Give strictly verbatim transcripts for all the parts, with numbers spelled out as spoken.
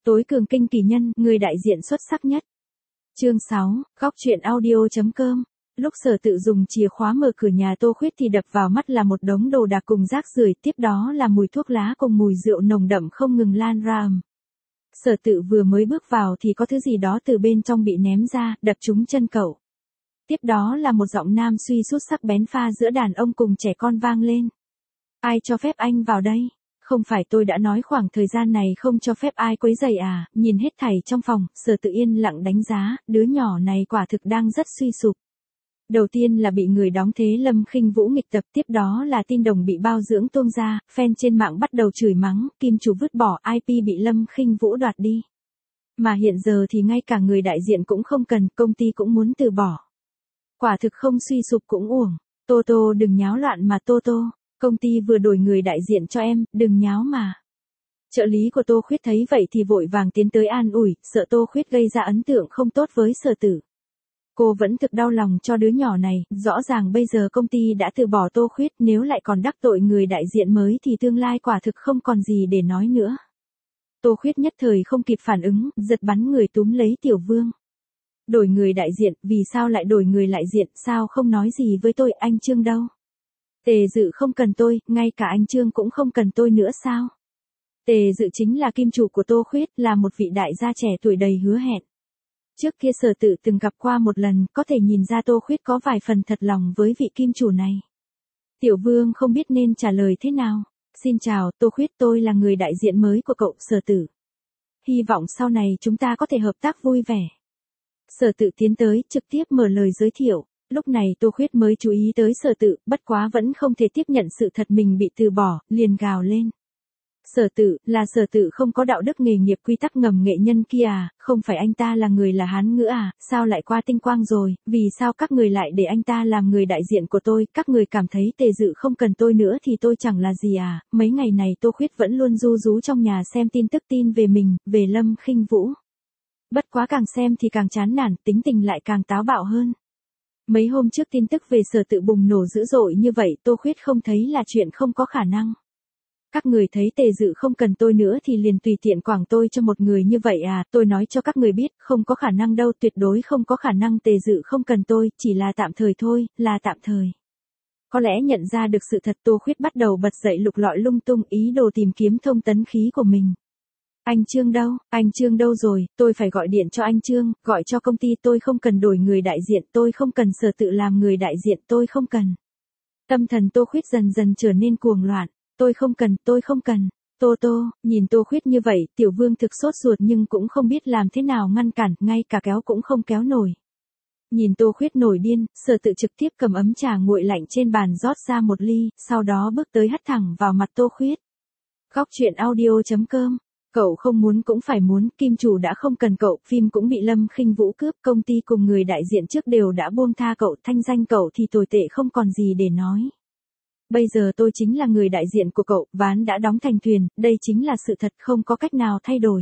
Tối cường kinh kỳ nhân, người đại diện xuất sắc nhất. Chương sáu, góc truyện audio.com. Lúc Sở Tự dùng chìa khóa mở cửa nhà Tô Khuyết thì đập vào mắt là một đống đồ đạc cùng rác rưởi, tiếp đó là mùi thuốc lá cùng mùi rượu nồng đậm không ngừng lan ra ầm. Sở Tự vừa mới bước vào thì có thứ gì đó từ bên trong bị ném ra, đập trúng chân cậu. Tiếp đó là một giọng nam suy sút sắc bén pha giữa đàn ông cùng trẻ con vang lên. Ai cho phép anh vào đây? Không phải tôi đã nói khoảng thời gian này không cho phép ai quấy rầy à? Nhìn hết thảy trong phòng, Sở Tự yên lặng đánh giá, đứa nhỏ này quả thực đang rất suy sụp. Đầu tiên là bị người đóng thế Lâm Khinh Vũ nghịch tập, tiếp đó là tin đồng bị bao dưỡng tuông ra, fan trên mạng bắt đầu chửi mắng, kim chủ vứt bỏ, i pê bị Lâm Khinh Vũ đoạt đi. Mà hiện giờ thì ngay cả người đại diện cũng không cần, công ty cũng muốn từ bỏ. Quả thực không suy sụp cũng uổng. Tô Tô đừng nháo loạn mà Tô Tô, công ty vừa đổi người đại diện cho em, đừng nháo mà. Trợ lý của Tô Khuyết thấy vậy thì vội vàng tiến tới an ủi, sợ Tô Khuyết gây ra ấn tượng không tốt với Sở Tự. Cô vẫn thực đau lòng cho đứa nhỏ này, rõ ràng bây giờ công ty đã từ bỏ Tô Khuyết, nếu lại còn đắc tội người đại diện mới thì tương lai quả thực không còn gì để nói nữa. Tô Khuyết nhất thời không kịp phản ứng, giật bắn người túm lấy Tiểu Vương. Đổi người đại diện, vì sao lại đổi người đại diện, sao không nói gì với tôi, anh Trương đâu? Tề Dự không cần tôi, ngay cả anh Trương cũng không cần tôi nữa sao? Tề Dự chính là kim chủ của Tô Khuyết, là một vị đại gia trẻ tuổi đầy hứa hẹn. Trước kia Sở Tự từng gặp qua một lần, có thể nhìn ra Tô Khuyết có vài phần thật lòng với vị kim chủ này. Tiểu Vương không biết nên trả lời thế nào. Xin chào, Tô Khuyết, tôi là người đại diện mới của cậu, Sở Tự. Hy vọng sau này chúng ta có thể hợp tác vui vẻ. Sở Tự tiến tới, trực tiếp mở lời giới thiệu. Lúc này Tô Khuyết mới chú ý tới Sở Tự, bất quá vẫn không thể tiếp nhận sự thật mình bị từ bỏ, liền gào lên. Sở Tự, là Sở Tự không có đạo đức nghề nghiệp quy tắc ngầm nghệ nhân kia à, không phải anh ta là người là Hán ngữ à, sao lại qua tinh quang rồi, vì sao các người lại để anh ta làm người đại diện của tôi, các người cảm thấy Tề Dự không cần tôi nữa thì tôi chẳng là gì à, mấy ngày này Tô Khuyết vẫn luôn ru rú trong nhà xem tin tức tin về mình, về Lâm Khinh Vũ. Bất quá càng xem thì càng chán nản, tính tình lại càng táo bạo hơn. Mấy hôm trước tin tức về Sở Tự bùng nổ dữ dội như vậy, Tô Khuyết không thấy là chuyện không có khả năng. Các người thấy Tề Dự không cần tôi nữa thì liền tùy tiện quảng tôi cho một người như vậy à, tôi nói cho các người biết, không có khả năng đâu, tuyệt đối không có khả năng Tề Dự không cần tôi, chỉ là tạm thời thôi, là tạm thời. Có lẽ nhận ra được sự thật, Tô Khuyết bắt đầu bật dậy lục lọi lung tung, ý đồ tìm kiếm thông tấn khí của mình. Anh Trương đâu, anh Trương đâu rồi, tôi phải gọi điện cho anh Trương, gọi cho công ty, tôi không cần đổi người đại diện, tôi không cần Sở Tự làm người đại diện, tôi không cần. Tâm thần Tô Khuyết dần dần trở nên cuồng loạn. Tôi không cần, tôi không cần. Tô Tô, nhìn Tô Khuyết như vậy, Tiểu Vương thực sốt ruột nhưng cũng không biết làm thế nào ngăn cản, ngay cả kéo cũng không kéo nổi. Nhìn Tô Khuyết nổi điên, Sở Tự trực tiếp cầm ấm trà nguội lạnh trên bàn rót ra một ly, sau đó bước tới hất thẳng vào mặt Tô Khuyết. Góc truyện audio.com. Cậu không muốn cũng phải muốn, kim chủ đã không cần cậu, phim cũng bị Lâm Khinh Vũ cướp, công ty cùng người đại diện trước đều đã buông tha cậu, thanh danh cậu thì tồi tệ không còn gì để nói. Bây giờ tôi chính là người đại diện của cậu, ván đã đóng thành thuyền, đây chính là sự thật, không có cách nào thay đổi.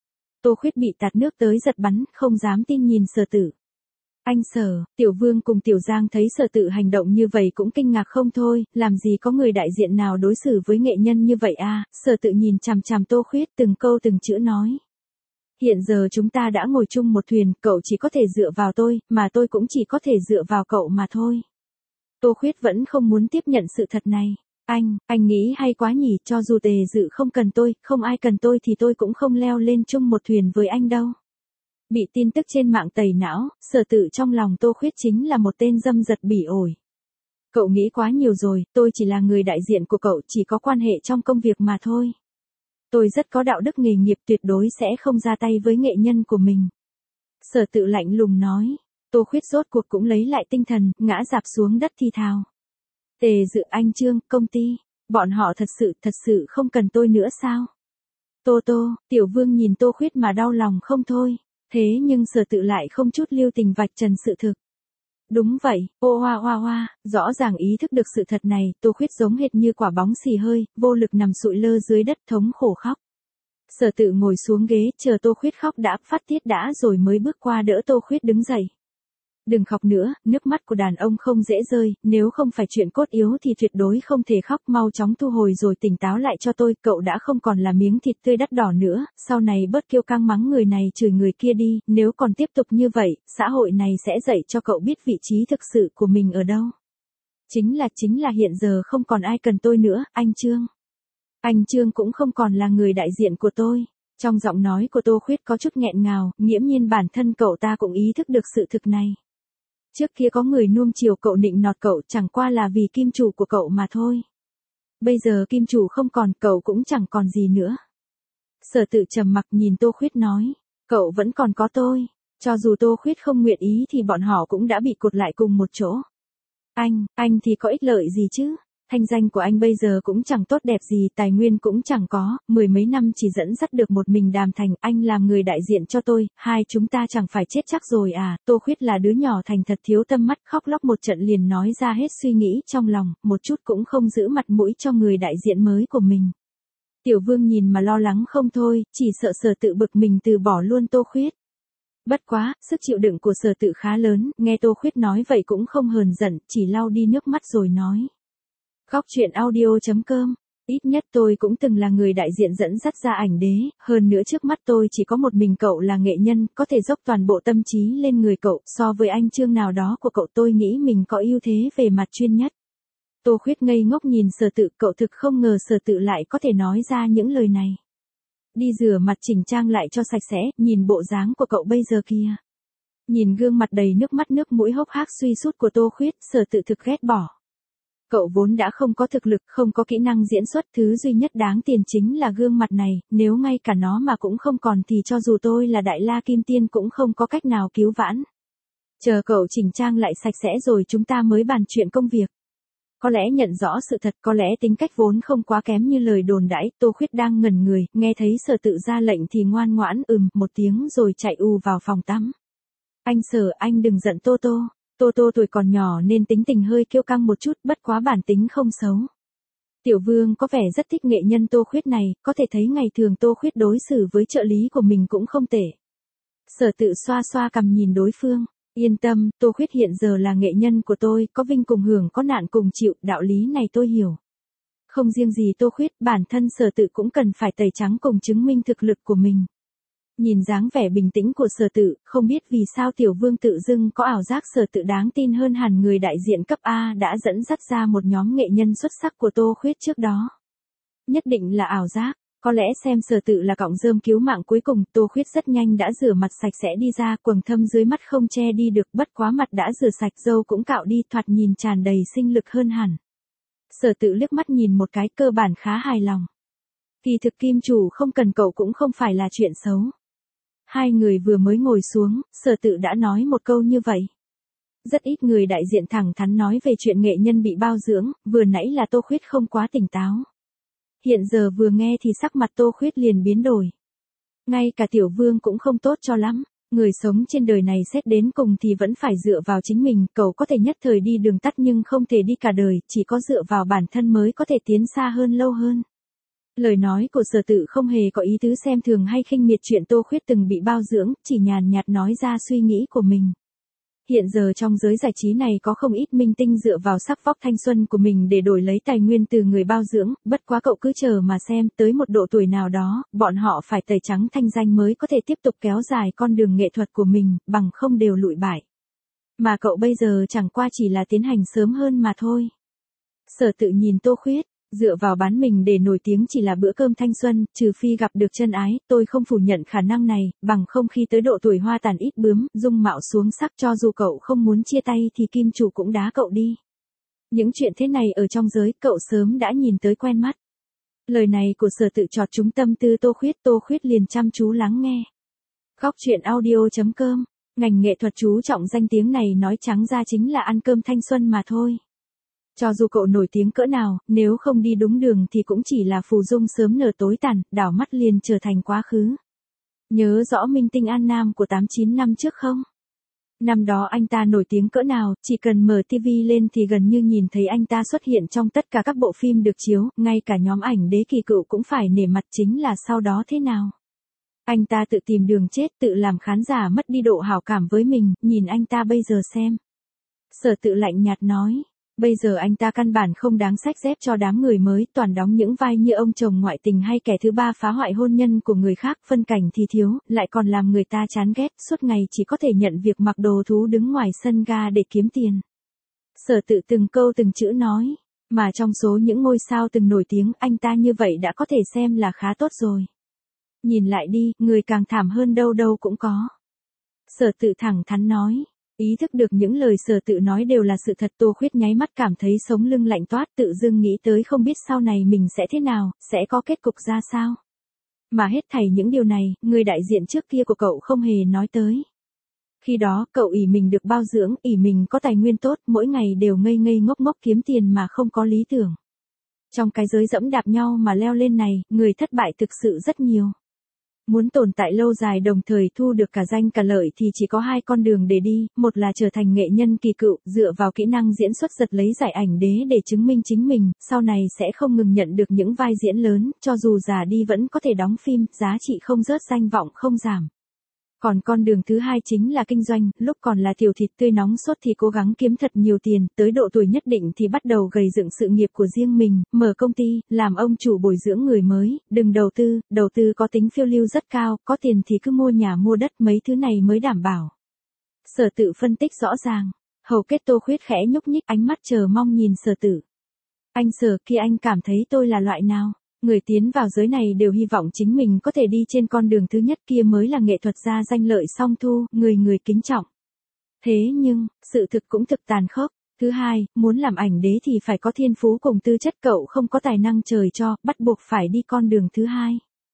Tô Khuyết bị tạt nước tới giật bắn, không dám tin nhìn Sở Tự. Anh Sở, Tiểu Vương cùng Tiểu Giang thấy Sở Tự hành động như vậy cũng kinh ngạc không thôi, làm gì có người đại diện nào đối xử với nghệ nhân như vậy à, Sở Tự nhìn chằm chằm Tô Khuyết từng câu từng chữ nói. Hiện giờ chúng ta đã ngồi chung một thuyền, cậu chỉ có thể dựa vào tôi, mà tôi cũng chỉ có thể dựa vào cậu mà thôi. Tô Khuyết vẫn không muốn tiếp nhận sự thật này. Anh, anh nghĩ hay quá nhỉ, cho dù Tề Dự không cần tôi, không ai cần tôi thì tôi cũng không leo lên chung một thuyền với anh đâu. Bị tin tức trên mạng tẩy não, Sở Tự trong lòng Tô Khuyết chính là một tên dâm dật bỉ ổi. Cậu nghĩ quá nhiều rồi, tôi chỉ là người đại diện của cậu, chỉ có quan hệ trong công việc mà thôi. Tôi rất có đạo đức nghề nghiệp, tuyệt đối sẽ không ra tay với nghệ nhân của mình. Sở Tự lạnh lùng nói. Tô Khuyết rốt cuộc cũng lấy lại tinh thần, ngã rạp xuống đất thì thào. Tề Dự, anh Trương, công ty, bọn họ thật sự, thật sự không cần tôi nữa sao? Tô Tô, Tiểu Vương nhìn Tô Khuyết mà đau lòng không thôi, thế nhưng Sở Tự lại không chút lưu tình vạch trần sự thực. Đúng vậy, ô hoa hoa hoa, rõ ràng ý thức được sự thật này, Tô Khuyết giống hệt như quả bóng xì hơi, vô lực nằm sụi lơ dưới đất thống khổ khóc. Sở Tự ngồi xuống ghế, chờ Tô Khuyết khóc đã phát tiết đã rồi mới bước qua đỡ Tô Khuyết đứng dậy. Đừng khóc nữa, nước mắt của đàn ông không dễ rơi, nếu không phải chuyện cốt yếu thì tuyệt đối không thể khóc, mau chóng thu hồi rồi tỉnh táo lại cho tôi, cậu đã không còn là miếng thịt tươi đắt đỏ nữa, sau này bớt kiêu căng mắng người này chửi người kia đi, nếu còn tiếp tục như vậy, xã hội này sẽ dạy cho cậu biết vị trí thực sự của mình ở đâu. Chính là chính là hiện giờ không còn ai cần tôi nữa, anh Trương. Anh Trương cũng không còn là người đại diện của tôi. Trong giọng nói của Tô Khuyết có chút nghẹn ngào, nghiễm nhiên bản thân cậu ta cũng ý thức được sự thực này. Trước kia có người nuông chiều cậu nịnh nọt cậu chẳng qua là vì kim chủ của cậu mà thôi. Bây giờ kim chủ không còn, cậu cũng chẳng còn gì nữa. Sở Tự trầm mặc nhìn Tô Khuyết nói, cậu vẫn còn có tôi, cho dù Tô Khuyết không nguyện ý thì bọn họ cũng đã bị cột lại cùng một chỗ. Anh, anh thì có ích lợi gì chứ? Thanh danh của anh bây giờ cũng chẳng tốt đẹp gì, tài nguyên cũng chẳng có, mười mấy năm chỉ dẫn dắt được một mình Đàm Thành, anh làm người đại diện cho tôi, hai chúng ta chẳng phải chết chắc rồi à? Tô Khuyết là đứa nhỏ thành thật thiếu tâm mắt, khóc lóc một trận liền nói ra hết suy nghĩ trong lòng, một chút cũng không giữ mặt mũi cho người đại diện mới của mình. Tiểu Vương nhìn mà lo lắng không thôi, chỉ sợ Sở Tự bực mình từ bỏ luôn Tô Khuyết. Bất quá, sức chịu đựng của Sở Tự khá lớn, nghe Tô Khuyết nói vậy cũng không hờn giận, chỉ lau đi nước mắt rồi nói. Góc truyện audio chấm com, ít nhất tôi cũng từng là người đại diện dẫn dắt ra ảnh đế, hơn nữa trước mắt tôi chỉ có một mình cậu là nghệ nhân, có thể dốc toàn bộ tâm trí lên người cậu, so với anh Trương nào đó của cậu tôi nghĩ mình có ưu thế về mặt chuyên nhất. Tô Khuyết ngây ngốc nhìn Sở Tự, cậu thực không ngờ Sở Tự lại có thể nói ra những lời này. Đi rửa mặt chỉnh trang lại cho sạch sẽ, nhìn bộ dáng của cậu bây giờ kìa. Nhìn gương mặt đầy nước mắt nước mũi hốc hác suy sút của Tô Khuyết, Sở Tự thực ghét bỏ. Cậu vốn đã không có thực lực, không có kỹ năng diễn xuất, thứ duy nhất đáng tiền chính là gương mặt này, nếu ngay cả nó mà cũng không còn thì cho dù tôi là Đại La Kim Tiên cũng không có cách nào cứu vãn. Chờ cậu chỉnh trang lại sạch sẽ rồi chúng ta mới bàn chuyện công việc. Có lẽ nhận rõ sự thật, có lẽ tính cách vốn không quá kém như lời đồn đãi, Tô Khuyết đang ngẩn người, nghe thấy Sở Tự ra lệnh thì ngoan ngoãn ừm một tiếng rồi chạy ù vào phòng tắm. Anh Sở, anh đừng giận Tô Tô. Tô Tô tuổi còn nhỏ nên tính tình hơi kiêu căng một chút, bất quá bản tính không xấu. Tiểu Vương có vẻ rất thích nghệ nhân Tô Khuyết này, có thể thấy ngày thường Tô Khuyết đối xử với trợ lý của mình cũng không tệ. Sở Tự xoa xoa cằm nhìn đối phương, yên tâm, Tô Khuyết hiện giờ là nghệ nhân của tôi, có vinh cùng hưởng có nạn cùng chịu, đạo lý này tôi hiểu. Không riêng gì Tô Khuyết, bản thân Sở Tự cũng cần phải tẩy trắng cùng chứng minh thực lực của mình. Nhìn dáng vẻ bình tĩnh của Sở Tự, không biết vì sao Tiểu Vương tự dưng có ảo giác Sở Tự đáng tin hơn hẳn người đại diện cấp A đã dẫn dắt ra một nhóm nghệ nhân xuất sắc của Tô Khuyết trước đó. Nhất định là ảo giác, có lẽ xem Sở Tự là cọng rơm cứu mạng cuối cùng, Tô Khuyết rất nhanh đã rửa mặt sạch sẽ đi ra, quầng thâm dưới mắt không che đi được, bất quá mặt đã rửa sạch, râu cũng cạo đi, thoạt nhìn tràn đầy sinh lực hơn hẳn. Sở Tự liếc mắt nhìn một cái, cơ bản khá hài lòng. Kỳ thực kim chủ không cần cậu cũng không phải là chuyện xấu. Hai người vừa mới ngồi xuống, Sở Tự đã nói một câu như vậy. Rất ít người đại diện thẳng thắn nói về chuyện nghệ nhân bị bao dưỡng, vừa nãy là Tô Khuyết không quá tỉnh táo. Hiện giờ vừa nghe thì sắc mặt Tô Khuyết liền biến đổi. Ngay cả Tiểu Vương cũng không tốt cho lắm, người sống trên đời này xét đến cùng thì vẫn phải dựa vào chính mình, cậu có thể nhất thời đi đường tắt nhưng không thể đi cả đời, chỉ có dựa vào bản thân mới có thể tiến xa hơn lâu hơn. Lời nói của Sở Tự không hề có ý tứ xem thường hay khinh miệt chuyện Tô Khuyết từng bị bao dưỡng, chỉ nhàn nhạt nói ra suy nghĩ của mình. Hiện giờ trong giới giải trí này có không ít minh tinh dựa vào sắc vóc thanh xuân của mình để đổi lấy tài nguyên từ người bao dưỡng, bất quá cậu cứ chờ mà xem, tới một độ tuổi nào đó, bọn họ phải tẩy trắng thanh danh mới có thể tiếp tục kéo dài con đường nghệ thuật của mình, bằng không đều lụi bại. Mà cậu bây giờ chẳng qua chỉ là tiến hành sớm hơn mà thôi. Sở Tự nhìn Tô Khuyết. Dựa vào bán mình để nổi tiếng chỉ là bữa cơm thanh xuân, trừ phi gặp được chân ái, tôi không phủ nhận khả năng này, bằng không khi tới độ tuổi hoa tàn ít bướm, dung mạo xuống sắc cho dù cậu không muốn chia tay thì kim chủ cũng đá cậu đi. Những chuyện thế này ở trong giới cậu sớm đã nhìn tới quen mắt. Lời này của Sở Tự chọt trúng tâm tư Tô Khuyết, Tô Khuyết liền chăm chú lắng nghe. Góc truyện audio chấm com, ngành nghệ thuật chú trọng danh tiếng này nói trắng ra chính là ăn cơm thanh xuân mà thôi. Cho dù cậu nổi tiếng cỡ nào, nếu không đi đúng đường thì cũng chỉ là phù dung sớm nở tối tàn, đảo mắt liền trở thành quá khứ. Nhớ rõ minh tinh An Nam của tám chín năm trước không? Năm đó anh ta nổi tiếng cỡ nào, chỉ cần mở tivi lên thì gần như nhìn thấy anh ta xuất hiện trong tất cả các bộ phim được chiếu, ngay cả nhóm ảnh đế kỳ cựu cũng phải nể mặt, chính là sau đó thế nào? Anh ta tự tìm đường chết, tự làm khán giả mất đi độ hảo cảm với mình, nhìn anh ta bây giờ xem. Sở Tự lạnh nhạt nói. Bây giờ anh ta căn bản không đáng xách dép cho đám người mới, toàn đóng những vai như ông chồng ngoại tình hay kẻ thứ ba phá hoại hôn nhân của người khác, phân cảnh thì thiếu, lại còn làm người ta chán ghét, suốt ngày chỉ có thể nhận việc mặc đồ thú đứng ngoài sân ga để kiếm tiền. Sở Tự từng câu từng chữ nói, mà trong số những ngôi sao từng nổi tiếng, anh ta như vậy đã có thể xem là khá tốt rồi. Nhìn lại đi, người càng thảm hơn đâu đâu cũng có. Sở Tự thẳng thắn nói. Ý thức được những lời Sở Tự nói đều là sự thật, Tô Khuyết nháy mắt cảm thấy sống lưng lạnh toát, tự dưng nghĩ tới không biết sau này mình sẽ thế nào, sẽ có kết cục ra sao. Mà hết thảy những điều này, người đại diện trước kia của cậu không hề nói tới. Khi đó, cậu ỷ mình được bao dưỡng, ỷ mình có tài nguyên tốt, mỗi ngày đều ngây ngây ngốc ngốc kiếm tiền mà không có lý tưởng. Trong cái giới dẫm đạp nhau mà leo lên này, người thất bại thực sự rất nhiều. Muốn tồn tại lâu dài đồng thời thu được cả danh cả lợi thì chỉ có hai con đường để đi, một là trở thành nghệ nhân kỳ cựu, dựa vào kỹ năng diễn xuất giật lấy giải ảnh đế để chứng minh chính mình, sau này sẽ không ngừng nhận được những vai diễn lớn, cho dù già đi vẫn có thể đóng phim, giá trị không rớt, danh vọng không giảm. Còn con đường thứ hai chính là kinh doanh, lúc còn là tiểu thịt tươi nóng sốt thì cố gắng kiếm thật nhiều tiền, tới độ tuổi nhất định thì bắt đầu gầy dựng sự nghiệp của riêng mình, mở công ty, làm ông chủ bồi dưỡng người mới, đừng đầu tư, đầu tư có tính phiêu lưu rất cao, có tiền thì cứ mua nhà mua đất, mấy thứ này mới đảm bảo. Sở Tự phân tích rõ ràng, hầu kết Tô Khuyết khẽ nhúc nhích, ánh mắt chờ mong nhìn Sở Tự. Anh Sở kia, anh cảm thấy tôi là loại nào? Người tiến vào giới này đều hy vọng chính mình có thể đi trên con đường thứ nhất, kia mới là nghệ thuật gia danh lợi song thu, người người kính trọng. Thế nhưng, sự thực cũng thực tàn khốc. Thứ hai, muốn làm ảnh đế thì phải có thiên phú cùng tư chất, cậu không có tài năng trời cho, bắt buộc phải đi con đường thứ hai.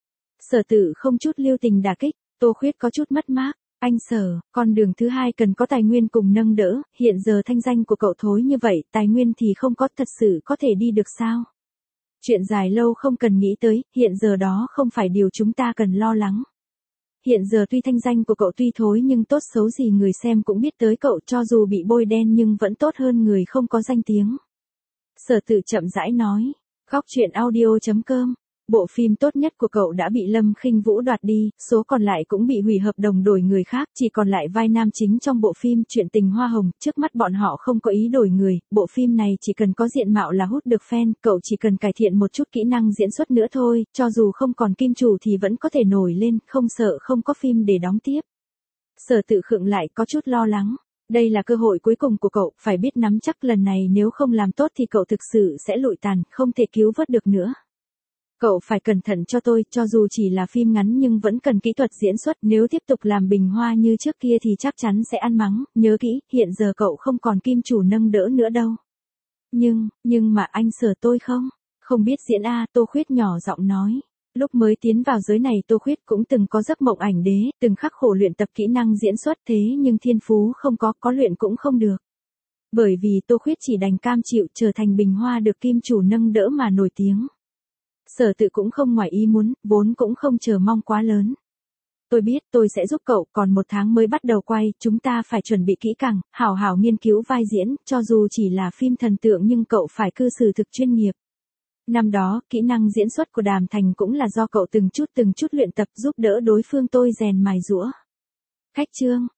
Sở Tự không chút lưu tình đả kích, Tô Khuyết có chút mất mát. Anh Sở, con đường thứ hai cần có tài nguyên cùng nâng đỡ, hiện giờ thanh danh của cậu thối như vậy, tài nguyên thì không có, thật sự có thể đi được sao? Chuyện dài lâu không cần nghĩ tới, hiện giờ đó không phải điều chúng ta cần lo lắng. Hiện giờ tuy thanh danh của cậu tuy thối nhưng tốt xấu gì người xem cũng biết tới cậu, cho dù bị bôi đen nhưng vẫn tốt hơn người không có danh tiếng. Sở Tự chậm rãi nói. Góc truyện audio chấm com. Bộ phim tốt nhất của cậu đã bị Lâm Khinh Vũ đoạt đi, số còn lại cũng bị hủy hợp đồng đổi người khác, chỉ còn lại vai nam chính trong bộ phim Chuyện tình hoa hồng, trước mắt bọn họ không có ý đổi người, bộ phim này chỉ cần có diện mạo là hút được fan, cậu chỉ cần cải thiện một chút kỹ năng diễn xuất nữa thôi, cho dù không còn kim chủ thì vẫn có thể nổi lên, không sợ không có phim để đóng tiếp. Sở Tự khựng lại, có chút lo lắng. Đây là cơ hội cuối cùng của cậu, phải biết nắm chắc, lần này nếu không làm tốt thì cậu thực sự sẽ lụi tàn, không thể cứu vớt được nữa. Cậu phải cẩn thận cho tôi, cho dù chỉ là phim ngắn nhưng vẫn cần kỹ thuật diễn xuất, nếu tiếp tục làm bình hoa như trước kia thì chắc chắn sẽ ăn mắng, nhớ kỹ, hiện giờ cậu không còn kim chủ nâng đỡ nữa đâu. Nhưng, nhưng mà anh Sở, tôi không, không biết diễn a, Tô Khuyết nhỏ giọng nói. Lúc mới tiến vào giới này Tô Khuyết cũng từng có giấc mộng ảnh đế, từng khắc khổ luyện tập kỹ năng diễn xuất, thế nhưng thiên phú không có, có luyện cũng không được. Bởi vì Tô Khuyết chỉ đành cam chịu trở thành bình hoa được kim chủ nâng đỡ mà nổi tiếng. Sở Tự cũng không ngoài ý muốn, vốn cũng không chờ mong quá lớn. Tôi biết, tôi sẽ giúp cậu, còn một tháng mới bắt đầu quay, chúng ta phải chuẩn bị kỹ càng, hảo hảo nghiên cứu vai diễn, cho dù chỉ là phim thần tượng nhưng cậu phải cư xử thực chuyên nghiệp. Năm đó, kỹ năng diễn xuất của Đàm Thành cũng là do cậu từng chút từng chút luyện tập, giúp đỡ đối phương tôi rèn mài giũa. Khách chương.